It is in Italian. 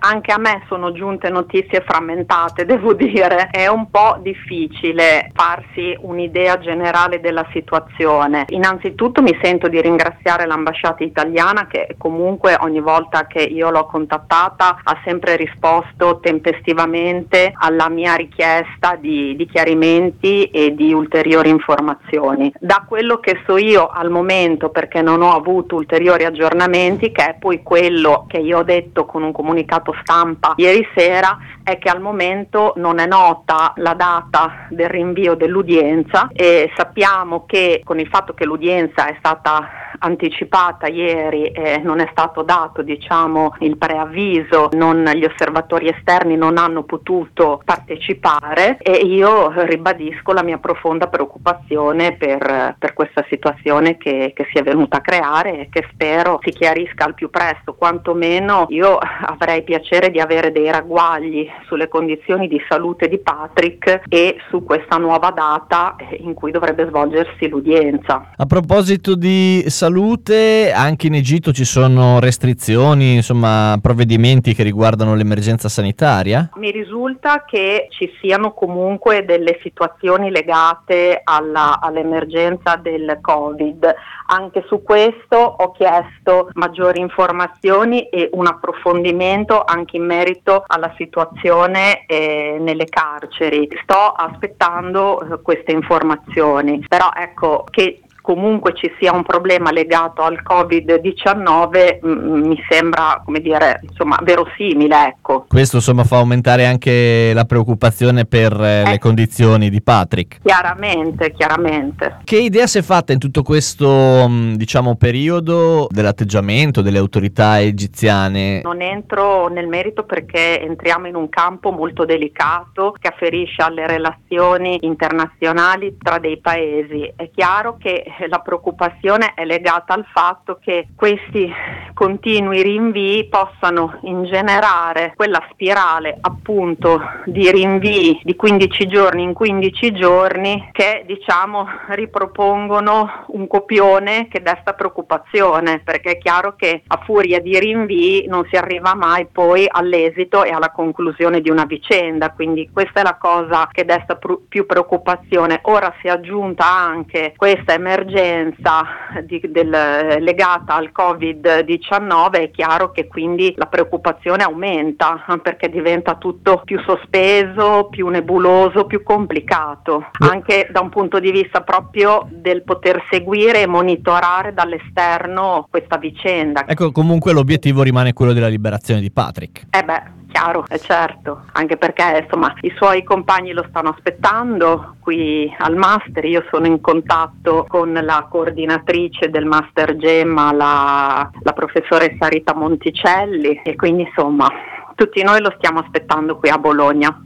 anche a me sono giunte notizie frammentate, devo dire. È un po' difficile farsi un'idea generale della situazione. Innanzitutto mi sento di ringraziare l'ambasciata italiana che comunque ogni volta che io l'ho contattata ha sempre risposto tempestivamente alla mia richiesta di chiarimenti e di ulteriori informazioni. Da quello che so io al momento, perché non ho avuto ulteriori aggiornamenti, che è poi quello che io ho detto con un comunicato stampa ieri sera, è che al momento non è nota la data del rinvio dell'udienza e sappiamo che con il fatto che l'udienza è stata anticipata ieri e non è stato dato il preavviso, gli osservatori esterni non hanno potuto partecipare e io ribadisco la mia profonda preoccupazione per questa situazione che si è venuta a creare e che spero si chiarisca al più presto. Quantomeno io avrei piacere di avere dei ragguagli sulle condizioni di salute di Patrick e su questa nuova data in cui dovrebbe svolgersi l'udienza. A proposito di salute, anche in Egitto ci sono restrizioni, insomma provvedimenti che riguardano l'emergenza sanitaria? Mi risulta che ci siano comunque delle situazioni legate all'emergenza del Covid. Anche su questo ho chiesto maggiori informazioni e un approfondimento anche in merito alla situazione nelle carceri. Sto aspettando queste informazioni, però ecco che comunque ci sia un problema legato al Covid-19 mi sembra, verosimile, ecco. Questo fa aumentare anche la preoccupazione per le condizioni di Patrick. Chiaramente. Che idea si è fatta in tutto questo, periodo dell'atteggiamento delle autorità egiziane? Non entro nel merito perché entriamo in un campo molto delicato che afferisce alle relazioni internazionali tra dei paesi. È chiaro che la preoccupazione è legata al fatto che questi continui rinvii possano ingenerare quella spirale appunto di rinvii di 15 giorni in 15 giorni che ripropongono un copione che desta preoccupazione, perché è chiaro che a furia di rinvii non si arriva mai poi all'esito e alla conclusione di una vicenda, quindi questa è la cosa che desta più preoccupazione. Ora si è aggiunta anche questa emergenza legata al Covid-19, è chiaro che quindi la preoccupazione aumenta perché diventa tutto più sospeso, più nebuloso, più complicato, anche da un punto di vista proprio del poter seguire e monitorare dall'esterno questa vicenda. Ecco, comunque l'obiettivo rimane quello della liberazione di Patrick. Chiaro, è certo, anche perché i suoi compagni lo stanno aspettando qui al master. Io sono in contatto con la coordinatrice del master Gemma, la professoressa Rita Monticelli, e quindi tutti noi lo stiamo aspettando qui a Bologna.